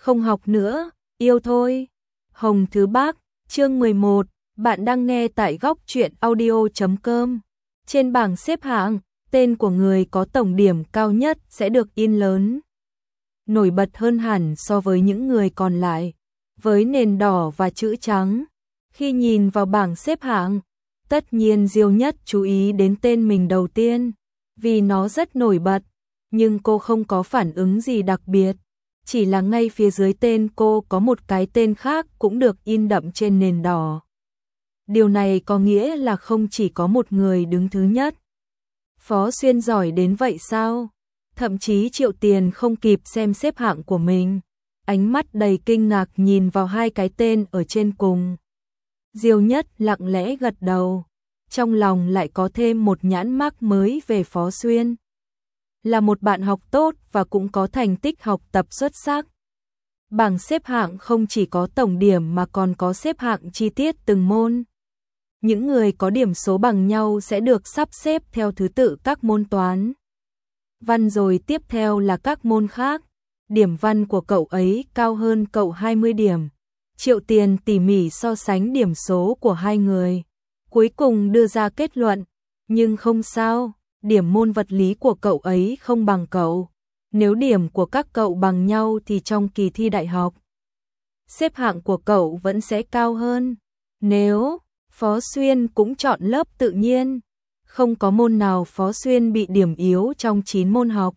Không học nữa, yêu thôi. Hồng Thứ Bác, chương 11, bạn đang nghe tại góc truyện audio.com. Trên bảng xếp hạng, tên của người có tổng điểm cao nhất sẽ được in lớn, nổi bật hơn hẳn so với những người còn lại, với nền đỏ và chữ trắng. Khi nhìn vào bảng xếp hạng, tất nhiên Diêu Nhất chú ý đến tên mình đầu tiên, vì nó rất nổi bật, nhưng cô không có phản ứng gì đặc biệt. Chỉ là ngay phía dưới tên cô có một cái tên khác cũng được in đậm trên nền đỏ. Điều này có nghĩa là không chỉ có một người đứng thứ nhất. Phó Xuyên giỏi đến vậy sao? Thậm chí Triệu Tiền không kịp xem xếp hạng của mình, ánh mắt đầy kinh ngạc nhìn vào hai cái tên ở trên cùng. Diêu Nhất lặng lẽ gật đầu, trong lòng lại có thêm một nhãn mác mới về Phó Xuyên. Là một bạn học tốt và cũng có thành tích học tập xuất sắc. Bảng xếp hạng không chỉ có tổng điểm mà còn có xếp hạng chi tiết từng môn. Những người có điểm số bằng nhau sẽ được sắp xếp theo thứ tự các môn toán, văn, rồi tiếp theo là các môn khác. Điểm văn của cậu ấy cao hơn cậu 20 điểm. Triệu Tiền tỉ mỉ so sánh điểm số của hai người, cuối cùng đưa ra kết luận, nhưng không sao, điểm môn vật lý của cậu ấy không bằng cậu. Nếu điểm của các cậu bằng nhau thì trong kỳ thi đại học, xếp hạng của cậu vẫn sẽ cao hơn. Nếu Phó Xuyên cũng chọn lớp tự nhiên, không có môn nào Phó Xuyên bị điểm yếu trong 9 môn học.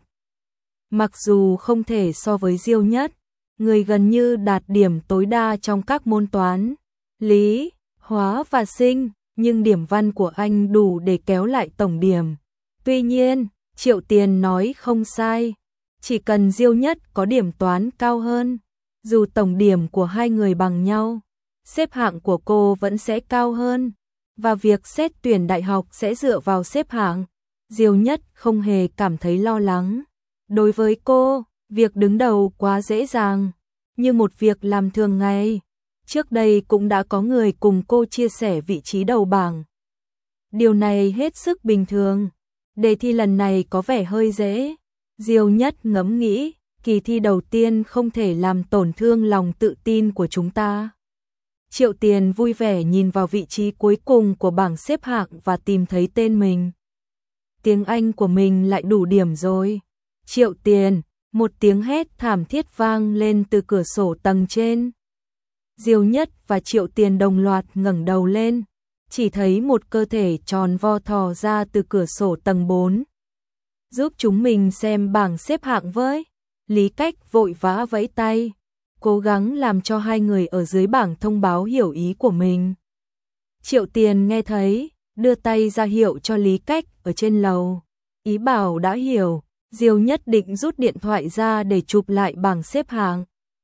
Mặc dù không thể so với Diêu Nhất, người gần như đạt điểm tối đa trong các môn toán, lý, hóa và sinh, nhưng điểm văn của anh đủ để kéo lại tổng điểm. Tuy nhiên, Triệu Tiền nói không sai, chỉ cần Diêu Nhất có điểm toán cao hơn, dù tổng điểm của hai người bằng nhau, xếp hạng của cô vẫn sẽ cao hơn, và việc xét tuyển đại học sẽ dựa vào xếp hạng. Diêu Nhất không hề cảm thấy lo lắng. Đối với cô, việc đứng đầu quá dễ dàng, như một việc làm thường ngày. Trước đây cũng đã có người cùng cô chia sẻ vị trí đầu bảng. Điều này hết sức bình thường. Đề thi lần này có vẻ hơi dễ. Diêu Nhất ngẫm nghĩ, kỳ thi đầu tiên không thể làm tổn thương lòng tự tin của chúng ta. Triệu Tiền vui vẻ nhìn vào vị trí cuối cùng của bảng xếp hạng và tìm thấy tên mình. Tiếng Anh của mình lại đủ điểm rồi. Triệu Tiền, một tiếng hét thảm thiết vang lên từ cửa sổ tầng trên. Diêu Nhất và Triệu Tiền đồng loạt ngẩng đầu lên, chỉ thấy một cơ thể tròn vo thò ra từ cửa sổ tầng 4. Giúp chúng mình xem bảng xếp hạng với. Lý Cách vội vã vẫy tay, cố gắng làm cho hai người ở dưới bảng thông báo hiểu ý của mình. Triệu Tiền nghe thấy, đưa tay ra hiệu cho Lý Cách ở trên lầu, ý bảo đã hiểu. Diêu Nhất định rút điện thoại ra để chụp lại bảng xếp hạng,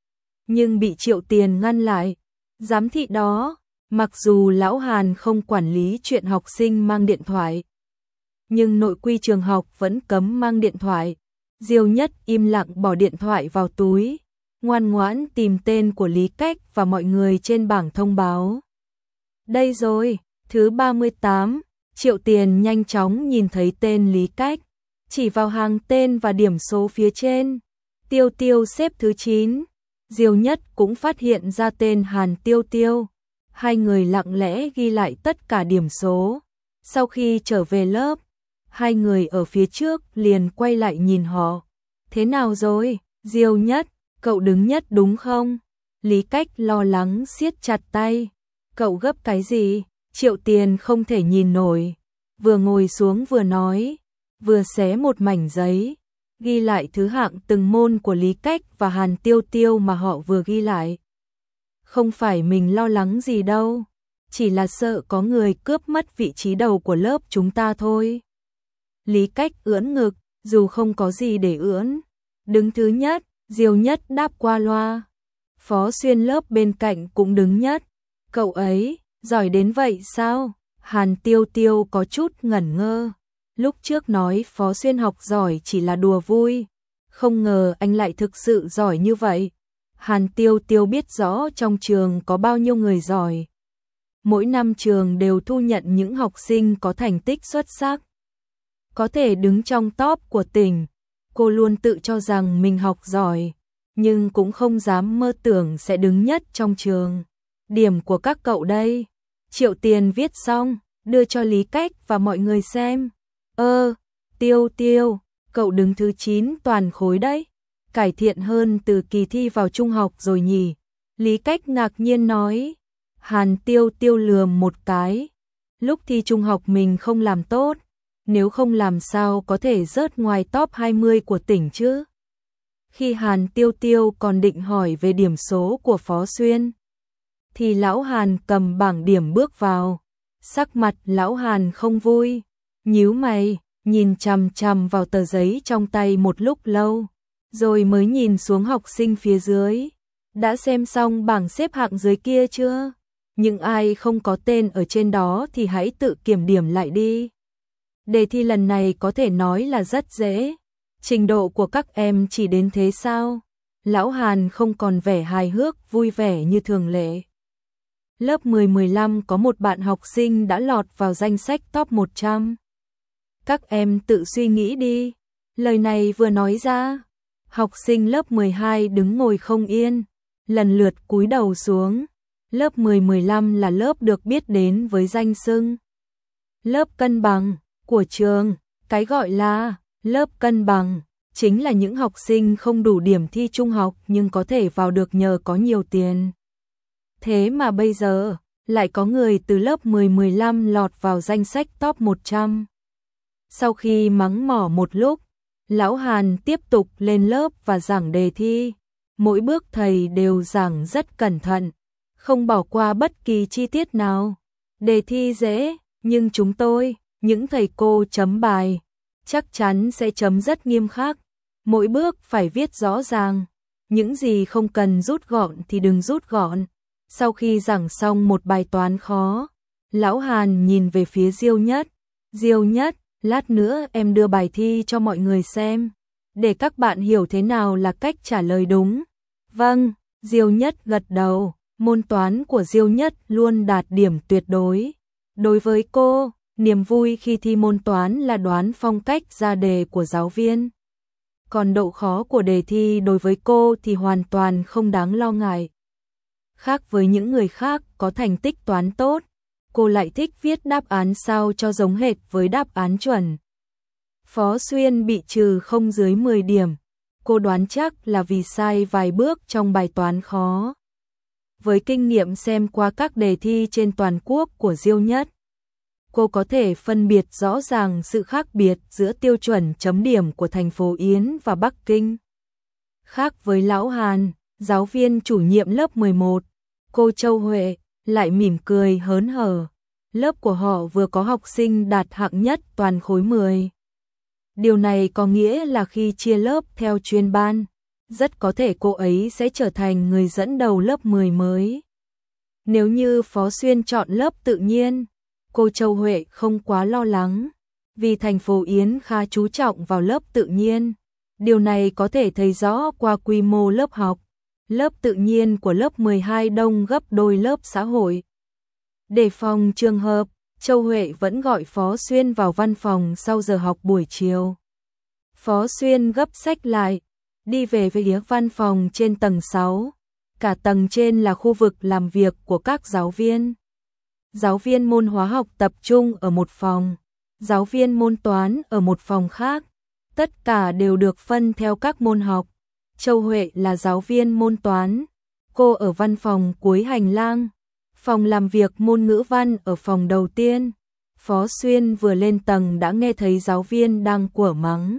nhưng bị Triệu Tiền ngăn lại. Giám thị đó, mặc dù lão Hàn không quản lý chuyện học sinh mang điện thoại, nhưng nội quy trường học vẫn cấm mang điện thoại. Diêu Nhất im lặng bỏ điện thoại vào túi, ngoan ngoãn tìm tên của Lý Cách và mọi người trên bảng thông báo. Đây rồi, thứ 38. Triệu Tiền nhanh chóng nhìn thấy tên Lý Cách, chỉ vào hàng tên và điểm số phía trên. Tiêu Tiêu xếp thứ 9. Diêu Nhất cũng phát hiện ra tên Hàn Tiêu Tiêu. Hai người lặng lẽ ghi lại tất cả điểm số. Sau khi trở về lớp, hai người ở phía trước liền quay lại nhìn họ. Thế nào rồi, Diêu Nhất, cậu đứng nhất đúng không? Lý Cách lo lắng siết chặt tay. Cậu gấp cái gì? Triệu Tiền không thể nhìn nổi, vừa ngồi xuống vừa nói, vừa xé một mảnh giấy, ghi lại thứ hạng từng môn của Lý Cách và Hàn Tiêu Tiêu mà họ vừa ghi lại. Không phải mình lo lắng gì đâu, chỉ là sợ có người cướp mất vị trí đầu của lớp chúng ta thôi. Lý Cách ưỡn ngực, dù không có gì để ưỡn. Đứng thứ nhất, Diêu Nhất đáp qua loa. Phó Xuyên lớp bên cạnh cũng đứng nhất. Cậu ấy, giỏi đến vậy sao? Hàn Tiêu Tiêu có chút ngẩn ngơ. Lúc trước nói Phó Xuyên học giỏi chỉ là đùa vui, không ngờ anh lại thực sự giỏi như vậy. Hàn Tiêu Tiêu biết rõ trong trường có bao nhiêu người giỏi. Mỗi năm trường đều thu nhận những học sinh có thành tích xuất sắc, có thể đứng trong top của tỉnh. Cô luôn tự cho rằng mình học giỏi, nhưng cũng không dám mơ tưởng sẽ đứng nhất trong trường. Điểm của các cậu đây. Triệu Tiền viết xong, đưa cho Lý Cách và mọi người xem. Tiêu Tiêu, cậu đứng thứ 9 toàn khối đấy. Cải thiện hơn từ kỳ thi vào trung học rồi nhỉ? Lý Cách ngạc nhiên nói. Hàn Tiêu Tiêu lườm một cái. Lúc thi trung học mình không làm tốt, nếu không làm sao có thể rớt ngoài top 20 của tỉnh chứ? Khi Hàn Tiêu Tiêu còn định hỏi về điểm số của Phó Xuyên, thì lão Hàn cầm bảng điểm bước vào. Sắc mặt lão Hàn không vui, nhíu mày, nhìn chằm chằm vào tờ giấy trong tay một lúc lâu, rồi mới nhìn xuống học sinh phía dưới. Đã xem xong bảng xếp hạng dưới kia chưa? Những ai không có tên ở trên đó thì hãy tự kiểm điểm lại đi. Đề thi lần này có thể nói là rất dễ. Trình độ của các em chỉ đến thế sao? Lão Hàn không còn vẻ hài hước vui vẻ như thường lệ. Lớp 10-15 có một bạn học sinh đã lọt vào danh sách top 100. Các em tự suy nghĩ đi. Lời này vừa nói ra, học sinh lớp 12 đứng ngồi không yên, lần lượt cúi đầu xuống. Lớp 10-15 là lớp được biết đến với danh xưng lớp cân bằng của trường. Cái gọi là lớp cân bằng chính là những học sinh không đủ điểm thi trung học nhưng có thể vào được nhờ có nhiều tiền. Thế mà bây giờ lại có người từ lớp 10-15 lọt vào danh sách top 100. Sau khi mắng mỏ một lúc, lão Hàn tiếp tục lên lớp và giảng đề thi. Mỗi bước thầy đều giảng rất cẩn thận, không bỏ qua bất kỳ chi tiết nào. Đề thi dễ, nhưng chúng tôi, những thầy cô chấm bài, chắc chắn sẽ chấm rất nghiêm khắc. Mỗi bước phải viết rõ ràng, những gì không cần rút gọn thì đừng rút gọn. Sau khi giảng xong một bài toán khó, lão Hàn nhìn về phía Diêu Nhất. Diêu Nhất, lát nữa em đưa bài thi cho mọi người xem, để các bạn hiểu thế nào là cách trả lời đúng. Vâng, Diêu Nhất gật đầu. Môn toán của Diêu Nhất luôn đạt điểm tuyệt đối. Đối với cô, niềm vui khi thi môn toán là đoán phong cách ra đề của giáo viên. Còn độ khó của đề thi đối với cô thì hoàn toàn không đáng lo ngại. Khác với những người khác có thành tích toán tốt, cô lại thích viết đáp án sao cho giống hệt với đáp án chuẩn. Phó Xuyên bị trừ không dưới 10 điểm. Cô đoán chắc là vì sai vài bước trong bài toán khó. Với kinh nghiệm xem qua các đề thi trên toàn quốc của Diêu Nhất, cô có thể phân biệt rõ ràng sự khác biệt giữa tiêu chuẩn chấm điểm của thành phố Yến và Bắc Kinh. Khác với lão Hàn, giáo viên chủ nhiệm lớp 11, cô Châu Huệ, lại mỉm cười hớn hở. Lớp của họ vừa có học sinh đạt hạng nhất toàn khối 10. Điều này có nghĩa là khi chia lớp theo chuyên ban, rất có thể cô ấy sẽ trở thành người dẫn đầu lớp 10 mới. Nếu như Phó Xuyên chọn lớp tự nhiên, cô Châu Huệ không quá lo lắng, vì thành phố Yến khá chú trọng vào lớp tự nhiên. Điều này có thể thấy rõ qua quy mô lớp học. Lớp tự nhiên của lớp 12 đông gấp đôi lớp xã hội. Để phòng trường hợp, Châu Huệ vẫn gọi Phó Xuyên vào văn phòng sau giờ học buổi chiều. Phó Xuyên gấp sách lại, đi về phía văn phòng trên tầng 6. Cả tầng trên là khu vực làm việc của các giáo viên. Giáo viên môn hóa học tập trung ở một phòng, giáo viên môn toán ở một phòng khác. Tất cả đều được phân theo các môn học. Châu Huệ là giáo viên môn toán. Cô ở văn phòng cuối hành lang. Phòng làm việc môn ngữ văn ở phòng đầu tiên. Phó Xuyên vừa lên tầng đã nghe thấy giáo viên đang quở mắng.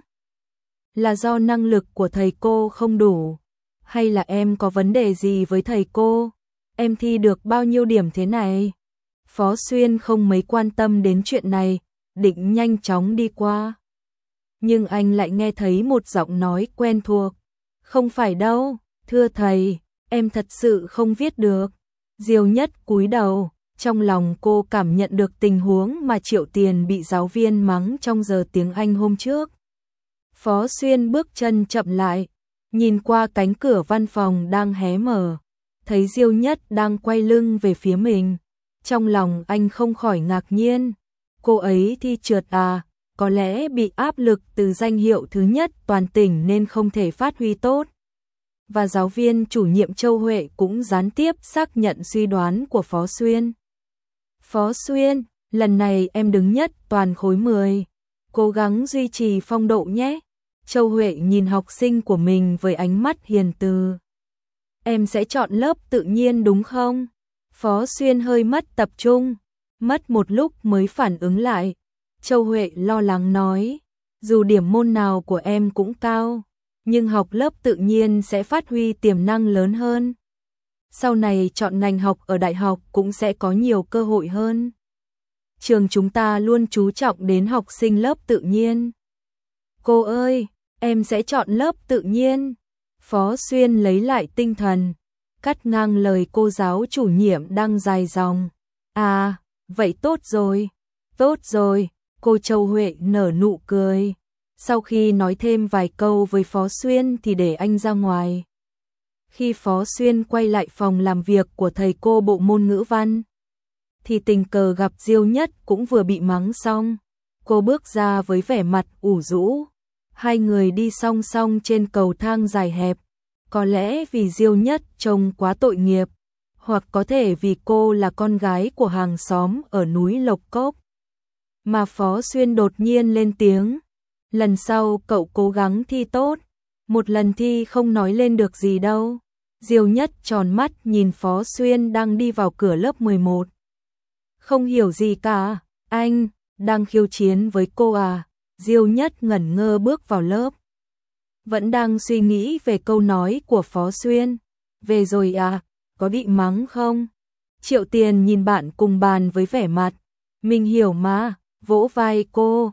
Là do năng lực của thầy cô không đủ, hay là em có vấn đề gì với thầy cô? Em thi được bao nhiêu điểm thế này? Phó Xuyên không mấy quan tâm đến chuyện này, định nhanh chóng đi qua. Nhưng anh lại nghe thấy một giọng nói quen thuộc. Không phải đâu, thưa thầy, em thật sự không viết được. Diêu Nhất cúi đầu, trong lòng cô cảm nhận được tình huống mà Triệu Tiền bị giáo viên mắng trong giờ tiếng Anh hôm trước. Phó Xuyên bước chân chậm lại, nhìn qua cánh cửa văn phòng đang hé mở, thấy Diêu Nhất đang quay lưng về phía mình. Trong lòng anh không khỏi ngạc nhiên. Cô ấy thi trượt à? Có lẽ bị áp lực từ danh hiệu thứ nhất toàn tỉnh nên không thể phát huy tốt. và giáo viên chủ nhiệm Châu Huệ cũng gián tiếp xác nhận suy đoán của Phó Xuyên. Phó Xuyên, lần này em đứng nhất toàn khối 10. Cố gắng duy trì phong độ nhé. Châu Huệ nhìn học sinh của mình với ánh mắt hiền từ. Em sẽ chọn lớp tự nhiên đúng không? Phó Xuyên hơi mất tập trung, mất một lúc mới phản ứng lại. Châu Huệ lo lắng nói, dù điểm môn nào của em cũng cao, nhưng học lớp tự nhiên sẽ phát huy tiềm năng lớn hơn. Sau này chọn ngành học ở đại học cũng sẽ có nhiều cơ hội hơn. Trường chúng ta luôn chú trọng đến học sinh lớp tự nhiên. Cô ơi, em sẽ chọn lớp tự nhiên. Phó Xuyên lấy lại tinh thần, cắt ngang lời cô giáo chủ nhiệm đang dài dòng. À, vậy tốt rồi, cô Châu Huệ nở nụ cười. Sau khi nói thêm vài câu với Phó Xuyên thì để anh ra ngoài. Khi Phó Xuyên quay lại phòng làm việc của thầy cô bộ môn ngữ văn, thì tình cờ gặp Diêu Nhất cũng vừa bị mắng xong. Cô bước ra với vẻ mặt ủ rũ. Hai người đi song song trên cầu thang dài hẹp. Có lẽ vì Diêu Nhất trông quá tội nghiệp, hoặc có thể vì cô là con gái của hàng xóm ở núi Lộc Cốc. Mà Phó Xuyên đột nhiên lên tiếng. Lần sau cậu cố gắng thi tốt. Một lần thi không nói lên được gì đâu. Diêu Nhất tròn mắt nhìn Phó Xuyên đang đi vào cửa lớp 11. Không hiểu gì cả. Anh đang khiêu chiến với cô à? Diêu Nhất ngẩn ngơ bước vào lớp. Vẫn đang suy nghĩ về câu nói của Phó Xuyên. Về rồi à? Có bị mắng không? Triệu Tiền nhìn bạn cùng bàn với vẻ mặt. Mình hiểu mà, vỗ vai cô.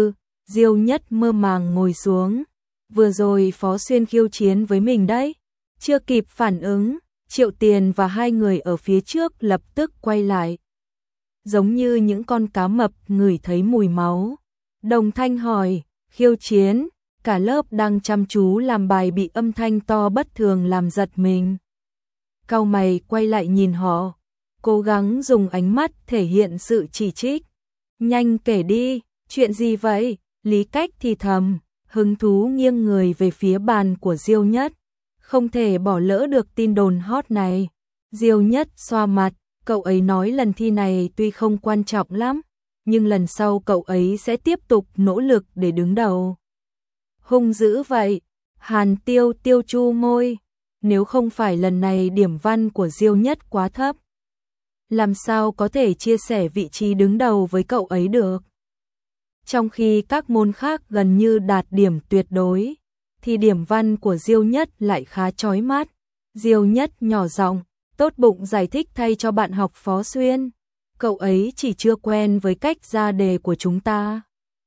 Diêu Nhất mơ màng ngồi xuống. Vừa rồi Phó Xuyên khiêu chiến với mình đấy. Chưa kịp phản ứng, Triệu Tiền và hai người ở phía trước lập tức quay lại. Giống như những con cá mập ngửi thấy mùi máu. Đồng thanh hỏi, khiêu chiến, cả lớp đang chăm chú làm bài bị âm thanh to bất thường làm giật mình. Cau mày quay lại nhìn họ, cố gắng dùng ánh mắt thể hiện sự chỉ trích. Nhanh kể đi, chuyện gì vậy? Lý Cách thì thầm, hứng thú nghiêng người về phía bàn của Diêu Nhất. Không thể bỏ lỡ được tin đồn hot này. Diêu Nhất xoa mặt, cậu ấy nói lần thi này tuy không quan trọng lắm, nhưng lần sau cậu ấy sẽ tiếp tục nỗ lực để đứng đầu. Hung dữ vậy. Hàn Tiêu Tiêu chu môi. Nếu không phải lần này điểm văn của Diêu Nhất quá thấp, làm sao có thể chia sẻ vị trí đứng đầu với cậu ấy được? Trong khi các môn khác gần như đạt điểm tuyệt đối, thì điểm văn của Diêu Nhất lại khá chói mắt. Diêu Nhất nhỏ giọng, tốt bụng giải thích thay cho bạn học Phó Xuyên. Cậu ấy chỉ chưa quen với cách ra đề của chúng ta.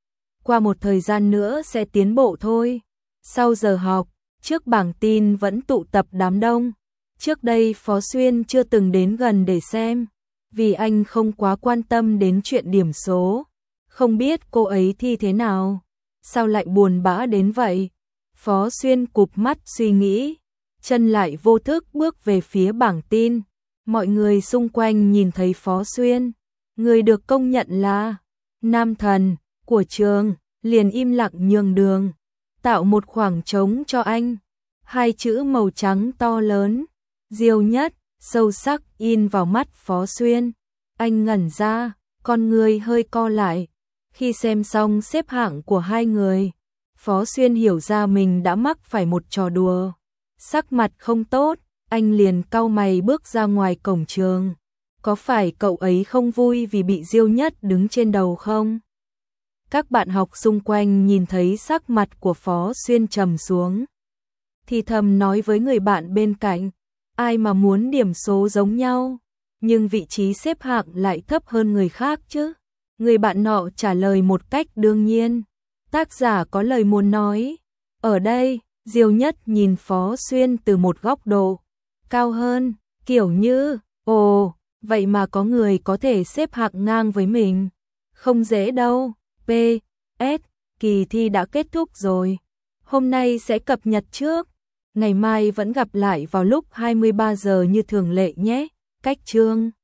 Qua một thời gian nữa sẽ tiến bộ thôi. Sau giờ học, trước bảng tin vẫn tụ tập đám đông. Trước đây Phó Xuyên chưa từng đến gần để xem, vì anh không quá quan tâm đến chuyện điểm số. Không biết cô ấy thi thế nào, sao lại buồn bã đến vậy? Phó Xuyên cụp mắt suy nghĩ, chân lại vô thức bước về phía bảng tin. Mọi người xung quanh nhìn thấy Phó Xuyên, người được công nhận là nam thần của trường, liền im lặng nhường đường, tạo một khoảng trống cho anh. Hai chữ màu trắng to lớn, Diêu Nhất, sâu sắc in vào mắt Phó Xuyên. Anh ngẩn ra, con người hơi co lại. Khi xem xong xếp hạng của hai người, Phó Xuyên hiểu ra mình đã mắc phải một trò đùa. Sắc mặt không tốt, anh liền cau mày bước ra ngoài cổng trường. Có phải cậu ấy không vui vì bị Diêu Nhất đứng trên đầu không? Các bạn học xung quanh nhìn thấy sắc mặt của Phó Xuyên trầm xuống, thì thầm nói với người bạn bên cạnh, ai mà muốn điểm số giống nhau, nhưng vị trí xếp hạng lại thấp hơn người khác chứ? Người bạn nọ trả lời một cách đương nhiên. Tác giả có lời muốn nói. Ở đây, Diêu Nhất nhìn Phó Xuyên từ một góc độ cao hơn, kiểu như, ồ, vậy mà có người có thể xếp hạng ngang với mình. Không dễ đâu. P.S. Kỳ thi đã kết thúc rồi. Hôm nay sẽ cập nhật trước. Ngày mai vẫn gặp lại vào lúc 23 giờ như thường lệ nhé. Cách chương